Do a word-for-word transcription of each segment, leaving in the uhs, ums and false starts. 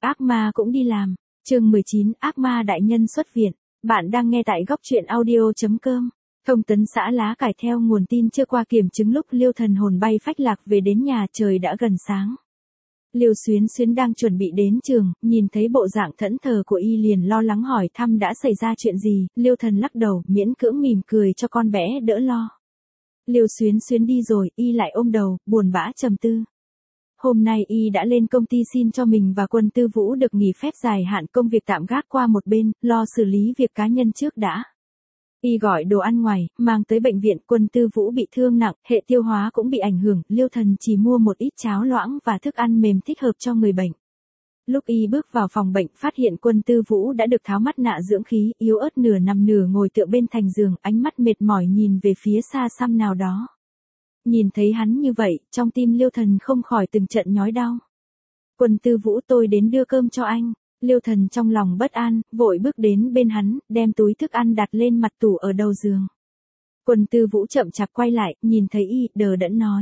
Ác ma cũng đi làm. Chương mười chín, ác ma đại nhân xuất viện. Bạn đang nghe tại góc truyện audio chấm com. Thông tấn xã lá cải theo nguồn tin chưa qua kiểm chứng lúc Liêu Thần hồn bay phách lạc về đến nhà trời đã gần sáng. Liêu Xuyến Xuyến đang chuẩn bị đến trường, nhìn thấy bộ dạng thẫn thờ của y liền lo lắng hỏi thăm đã xảy ra chuyện gì. Liêu Thần lắc đầu, miễn cưỡng mỉm cười cho con bé đỡ lo. Liêu Xuyến Xuyến đi rồi, y lại ôm đầu, buồn bã trầm tư. Hôm nay y đã lên công ty xin cho mình và Quân Tư Vũ được nghỉ phép dài hạn, công việc tạm gác qua một bên, lo xử lý việc cá nhân trước đã. Y gọi đồ ăn ngoài, mang tới bệnh viện. Quân Tư Vũ bị thương nặng, hệ tiêu hóa cũng bị ảnh hưởng, Liêu Thần chỉ mua một ít cháo loãng và thức ăn mềm thích hợp cho người bệnh. Lúc y bước vào phòng bệnh, phát hiện Quân Tư Vũ đã được tháo mắt nạ dưỡng khí, yếu ớt nửa nằm nửa ngồi tựa bên thành giường, ánh mắt mệt mỏi nhìn về phía xa xăm nào đó. Nhìn thấy hắn như vậy, trong tim Liêu Thần không khỏi từng trận nhói đau. Quân Tư Vũ, tôi đến đưa cơm cho anh. Liêu Thần trong lòng bất an, vội bước đến bên hắn, đem túi thức ăn đặt lên mặt tủ ở đầu giường. Quân Tư Vũ chậm chạp quay lại, nhìn thấy y, đờ đẫn nói.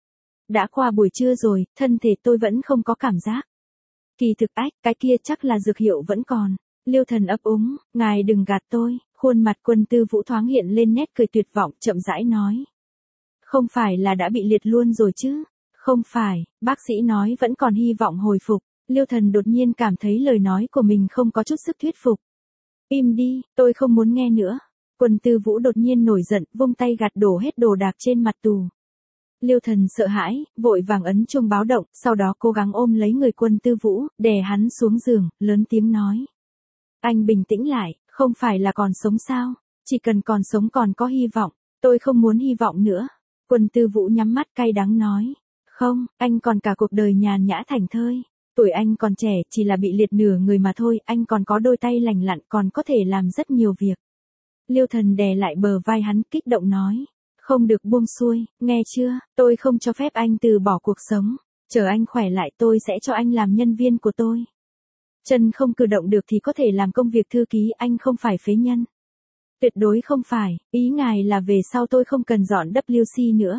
Đã qua buổi trưa rồi, thân thể tôi vẫn không có cảm giác. Kỳ thực ách, cái kia chắc là dược hiệu vẫn còn. Liêu Thần ấp úng, ngài đừng gạt tôi. Khuôn mặt Quân Tư Vũ thoáng hiện lên nét cười tuyệt vọng, chậm rãi nói. Không phải là đã bị liệt luôn rồi chứ? Không phải, bác sĩ nói vẫn còn hy vọng hồi phục. Liêu Thần đột nhiên cảm thấy lời nói của mình không có chút sức thuyết phục. Im đi, tôi không muốn nghe nữa. Quân Tư Vũ đột nhiên nổi giận, vung tay gạt đổ hết đồ đạc trên mặt tủ. Liêu Thần sợ hãi, vội vàng ấn chuông báo động, sau đó cố gắng ôm lấy người Quân Tư Vũ, đè hắn xuống giường, lớn tiếng nói. Anh bình tĩnh lại, không phải là còn sống sao? Chỉ cần còn sống còn có hy vọng, tôi không muốn hy vọng nữa. Quân Tư Vũ nhắm mắt cay đắng nói. Không, anh còn cả cuộc đời nhàn nhã thảnh thơi. Tuổi anh còn trẻ, chỉ là bị liệt nửa người mà thôi, anh còn có đôi tay lành lặn, còn có thể làm rất nhiều việc. Liêu Thần đè lại bờ vai hắn, kích động nói. Không được buông xuôi, nghe chưa, tôi không cho phép anh từ bỏ cuộc sống. Chờ anh khỏe lại tôi sẽ cho anh làm nhân viên của tôi. Chân không cử động được thì có thể làm công việc thư ký, anh không phải phế nhân. Tuyệt đối không phải, ý ngài là về sau tôi không cần dọn W C nữa.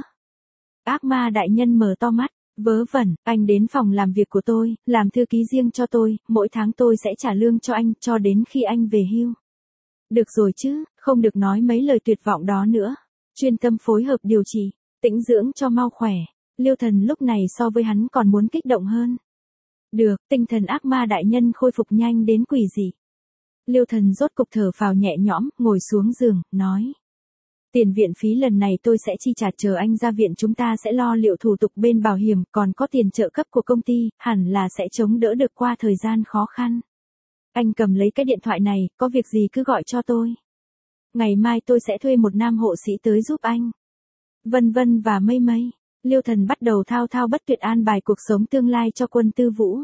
Ác ma đại nhân mở to mắt, vớ vẩn, anh đến phòng làm việc của tôi, làm thư ký riêng cho tôi, mỗi tháng tôi sẽ trả lương cho anh, cho đến khi anh về hưu. Được rồi chứ, không được nói mấy lời tuyệt vọng đó nữa. Chuyên tâm phối hợp điều trị, tĩnh dưỡng cho mau khỏe. Liêu Thần lúc này so với hắn còn muốn kích động hơn. Được, tinh thần ác ma đại nhân khôi phục nhanh đến quỷ dị. Liêu Thần rốt cục thở phào nhẹ nhõm, ngồi xuống giường, nói. Tiền viện phí lần này tôi sẽ chi trả, chờ anh ra viện chúng ta sẽ lo liệu thủ tục bên bảo hiểm, còn có tiền trợ cấp của công ty, hẳn là sẽ chống đỡ được qua thời gian khó khăn. Anh cầm lấy cái điện thoại này, có việc gì cứ gọi cho tôi. Ngày mai tôi sẽ thuê một nam hộ sĩ tới giúp anh. Vân vân và mây mây. Liêu Thần bắt đầu thao thao bất tuyệt an bài cuộc sống tương lai cho Quân Tư Vũ.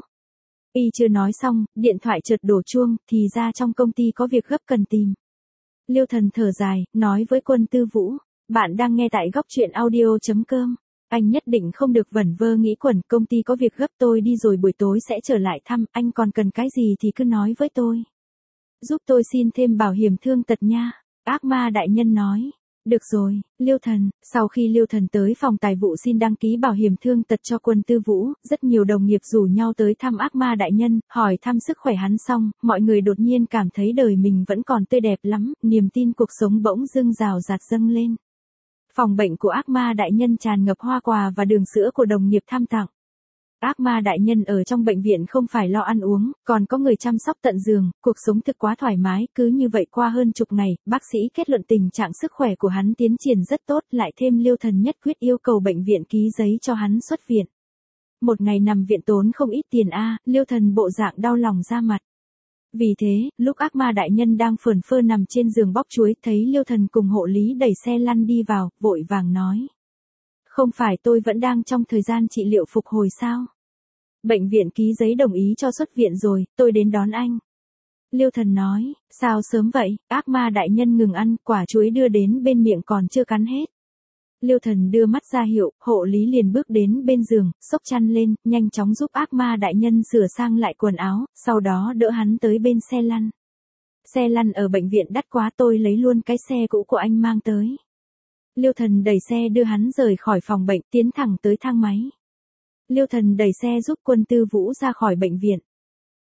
Y chưa nói xong, điện thoại chợt đổ chuông, thì ra trong công ty có việc gấp cần tìm. Liêu Thần thở dài, nói với Quân Tư Vũ, bạn đang nghe tại góc truyện audio chấm com. Anh nhất định không được vẩn vơ nghĩ quẩn, công ty có việc gấp tôi đi rồi buổi tối sẽ trở lại thăm, anh còn cần cái gì thì cứ nói với tôi. Giúp tôi xin thêm bảo hiểm thương tật nha. Ác ma đại nhân nói. Được rồi, Liêu Thần. Sau khi Liêu Thần tới phòng tài vụ xin đăng ký bảo hiểm thương tật cho Quân Tư Vũ, rất nhiều đồng nghiệp rủ nhau tới thăm ác ma đại nhân, hỏi thăm sức khỏe hắn xong, mọi người đột nhiên cảm thấy đời mình vẫn còn tươi đẹp lắm, niềm tin cuộc sống bỗng dưng rào rạt dâng lên. Phòng bệnh của ác ma đại nhân tràn ngập hoa quà và đường sữa của đồng nghiệp thăm tặng. Ác ma đại nhân ở trong bệnh viện không phải lo ăn uống, còn có người chăm sóc tận giường, cuộc sống thực quá thoải mái, cứ như vậy qua hơn chục ngày, bác sĩ kết luận tình trạng sức khỏe của hắn tiến triển rất tốt, lại thêm Liêu Thần nhất quyết yêu cầu bệnh viện ký giấy cho hắn xuất viện. Một ngày nằm viện tốn không ít tiền a, Liêu Thần bộ dạng đau lòng ra mặt. Vì thế, lúc ác ma đại nhân đang phởn phơ nằm trên giường bóc chuối, thấy Liêu Thần cùng hộ lý đẩy xe lăn đi vào, vội vàng nói. Không phải tôi vẫn đang trong thời gian trị liệu phục hồi sao? Bệnh viện ký giấy đồng ý cho xuất viện rồi, tôi đến đón anh. Liêu Thần nói, sao sớm vậy? Ác ma đại nhân ngừng ăn, quả chuối đưa đến bên miệng còn chưa cắn hết. Liêu Thần đưa mắt ra hiệu, hộ lý liền bước đến bên giường, xốc chăn lên, nhanh chóng giúp ác ma đại nhân sửa sang lại quần áo, sau đó đỡ hắn tới bên xe lăn. Xe lăn ở bệnh viện đắt quá, tôi lấy luôn cái xe cũ của anh mang tới. Liêu Thần đẩy xe đưa hắn rời khỏi phòng bệnh, tiến thẳng tới thang máy. Liêu Thần đẩy xe giúp Quân Tư Vũ ra khỏi bệnh viện.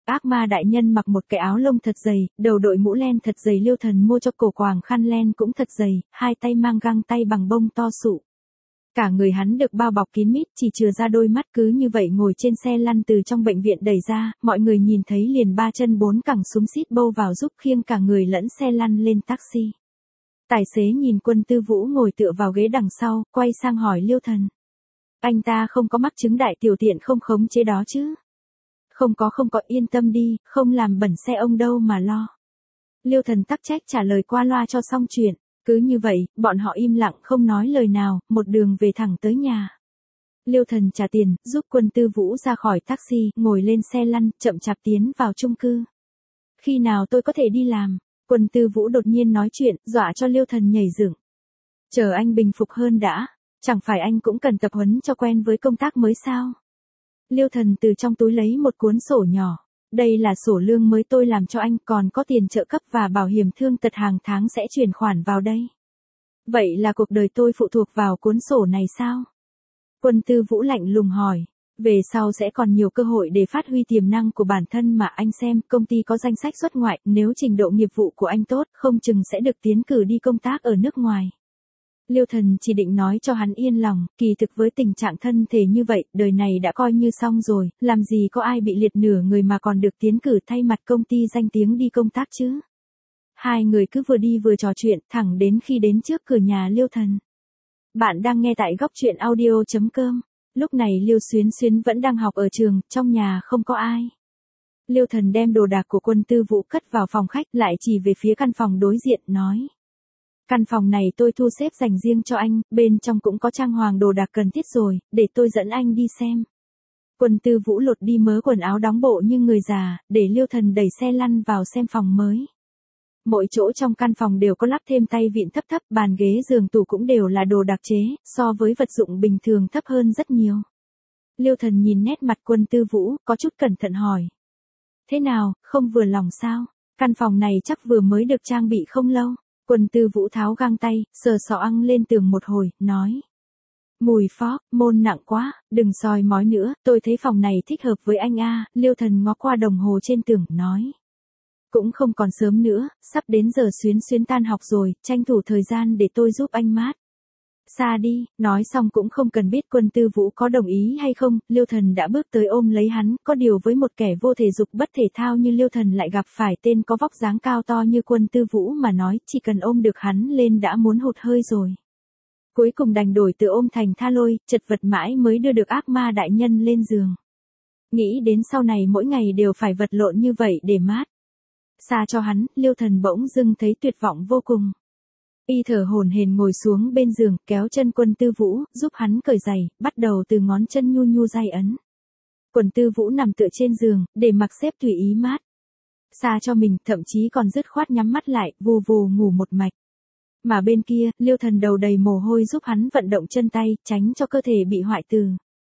Ác ma đại nhân mặc một cái áo lông thật dày, đầu đội mũ len thật dày, Liêu Thần mua cho cổ quàng khăn len cũng thật dày, hai tay mang găng tay bằng bông to sụ. Cả người hắn được bao bọc kín mít, chỉ chừa ra đôi mắt, cứ như vậy ngồi trên xe lăn từ trong bệnh viện đẩy ra, mọi người nhìn thấy liền ba chân bốn cẳng xúm xít bâu vào giúp khiêng cả người lẫn xe lăn lên taxi. Tài xế nhìn Quân Tư Vũ ngồi tựa vào ghế đằng sau, quay sang hỏi Liêu Thần. Anh ta không có mắc chứng đại tiểu tiện không khống chế đó chứ? Không có không có, yên tâm đi, không làm bẩn xe ông đâu mà lo. Liêu Thần tắc trách trả lời qua loa cho xong chuyện. Cứ như vậy, bọn họ im lặng không nói lời nào, một đường về thẳng tới nhà. Liêu Thần trả tiền, giúp Quân Tư Vũ ra khỏi taxi, ngồi lên xe lăn, chậm chạp tiến vào chung cư. Khi nào tôi có thể đi làm? Quân Tư Vũ đột nhiên nói chuyện, dọa cho Liêu Thần nhảy dựng. Chờ anh bình phục hơn đã, chẳng phải anh cũng cần tập huấn cho quen với công tác mới sao? Liêu Thần từ trong túi lấy một cuốn sổ nhỏ. Đây là sổ lương mới tôi làm cho anh, còn có tiền trợ cấp và bảo hiểm thương tật hàng tháng sẽ chuyển khoản vào đây. Vậy là cuộc đời tôi phụ thuộc vào cuốn sổ này sao? Quân Tư Vũ lạnh lùng hỏi. Về sau sẽ còn nhiều cơ hội để phát huy tiềm năng của bản thân mà anh xem, công ty có danh sách xuất ngoại, nếu trình độ nghiệp vụ của anh tốt, không chừng sẽ được tiến cử đi công tác ở nước ngoài. Liêu Thần chỉ định nói cho hắn yên lòng, kỳ thực với tình trạng thân thể như vậy, đời này đã coi như xong rồi, làm gì có ai bị liệt nửa người mà còn được tiến cử thay mặt công ty danh tiếng đi công tác chứ. Hai người cứ vừa đi vừa trò chuyện, thẳng đến khi đến trước cửa nhà Liêu Thần. Bạn đang nghe tại góc truyện audio chấm com. Lúc này Liêu Xuyến Xuyến vẫn đang học ở trường, trong nhà không có ai. Liêu Thần đem đồ đạc của Quân Tư Vũ cất vào phòng khách, lại chỉ về phía căn phòng đối diện, nói. Căn phòng này tôi thu xếp dành riêng cho anh, bên trong cũng có trang hoàng đồ đạc cần thiết rồi, để tôi dẫn anh đi xem. Quân Tư Vũ lột đi mớ quần áo đóng bộ như người già, để Liêu Thần đẩy xe lăn vào xem phòng mới. Mỗi chỗ trong căn phòng đều có lắp thêm tay vịn thấp thấp, bàn ghế giường tủ cũng đều là đồ đặc chế, so với vật dụng bình thường thấp hơn rất nhiều. Liêu Thần nhìn nét mặt Quân Tư Vũ, có chút cẩn thận hỏi. Thế nào, không vừa lòng sao? Căn phòng này chắc vừa mới được trang bị không lâu. Quân Tư Vũ tháo găng tay, sờ sọ ăng lên tường một hồi, nói. Mùi phó, môn nặng quá, đừng soi mói nữa, tôi thấy phòng này thích hợp với anh a. Liêu Thần ngó qua đồng hồ trên tường, nói. Cũng không còn sớm nữa, sắp đến giờ Xuyến Xuyến tan học rồi, tranh thủ thời gian để tôi giúp anh mát. Xa đi, nói xong cũng không cần biết Quân Tư Vũ có đồng ý hay không, Liêu Thần đã bước tới ôm lấy hắn, có điều với một kẻ vô thể dục bất thể thao như Liêu Thần lại gặp phải tên có vóc dáng cao to như Quân Tư Vũ mà nói, chỉ cần ôm được hắn lên đã muốn hụt hơi rồi. Cuối cùng đành đổi từ ôm thành tha lôi, chật vật mãi mới đưa được ác ma đại nhân lên giường. Nghĩ đến sau này mỗi ngày đều phải vật lộn như vậy để mát. Xa cho hắn, Liêu Thần bỗng dưng thấy tuyệt vọng vô cùng. Y thở hổn hển ngồi xuống bên giường, kéo chân Quân Tư Vũ, giúp hắn cởi giày, bắt đầu từ ngón chân nhu nhu day ấn. Quân Tư Vũ nằm tựa trên giường, để mặc xếp tùy ý mát. Xa cho mình, thậm chí còn dứt khoát nhắm mắt lại, vù vù ngủ một mạch. Mà bên kia, Liêu Thần đầu đầy mồ hôi giúp hắn vận động chân tay, tránh cho cơ thể bị hoại tử.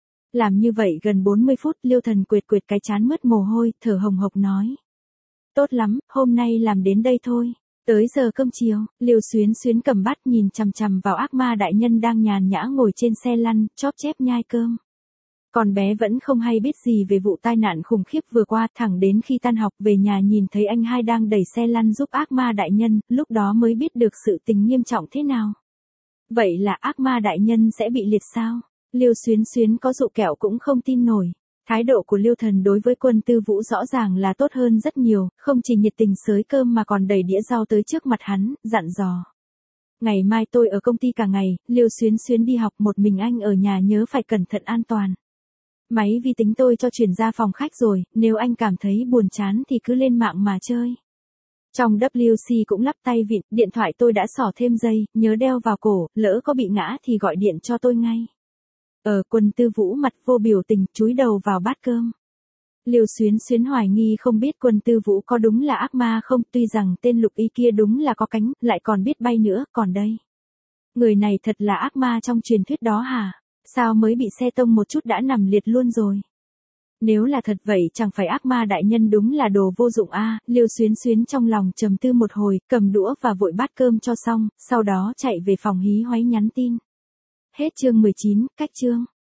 Làm như vậy gần bốn mươi phút, Liêu Thần quệt quệt cái trán mướt mồ hôi, thở hồng hộc nói. Tốt lắm, hôm nay làm đến đây thôi. Tới giờ cơm chiều, Liêu Xuyến Xuyến cầm bát nhìn chằm chằm vào ác ma đại nhân đang nhàn nhã ngồi trên xe lăn, chóp chép nhai cơm. Con bé vẫn không hay biết gì về vụ tai nạn khủng khiếp vừa qua, thẳng đến khi tan học về nhà nhìn thấy anh hai đang đẩy xe lăn giúp ác ma đại nhân, lúc đó mới biết được sự tình nghiêm trọng thế nào. Vậy là ác ma đại nhân sẽ bị liệt sao? Liêu Xuyến Xuyến có dụ kẹo cũng không tin nổi. Thái độ của Liêu Thần đối với Quân Tư Vũ rõ ràng là tốt hơn rất nhiều, không chỉ nhiệt tình xới cơm mà còn đẩy đĩa rau tới trước mặt hắn, dặn dò. Ngày mai tôi ở công ty cả ngày, Liêu Xuyến Xuyến đi học, một mình anh ở nhà nhớ phải cẩn thận an toàn. Máy vi tính tôi cho chuyển ra phòng khách rồi, nếu anh cảm thấy buồn chán thì cứ lên mạng mà chơi. Trong vê kép xê cũng lắp tay vịn, điện thoại tôi đã xỏ thêm dây, nhớ đeo vào cổ, lỡ có bị ngã thì gọi điện cho tôi ngay. Ở Quân Tư Vũ mặt vô biểu tình, chúi đầu vào bát cơm. Liêu Xuyến Xuyến hoài nghi không biết Quân Tư Vũ có đúng là ác ma không, tuy rằng tên Lục Y kia đúng là có cánh, lại còn biết bay nữa, còn đây. Người này thật là ác ma trong truyền thuyết đó hả? Sao mới bị xe tông một chút đã nằm liệt luôn rồi? Nếu là thật vậy chẳng phải ác ma đại nhân đúng là đồ vô dụng a. À, Liêu Xuyến Xuyến trong lòng trầm tư một hồi, cầm đũa và vội bát cơm cho xong, sau đó chạy về phòng hí hoáy nhắn tin. Hết chương mười chín, cách chương.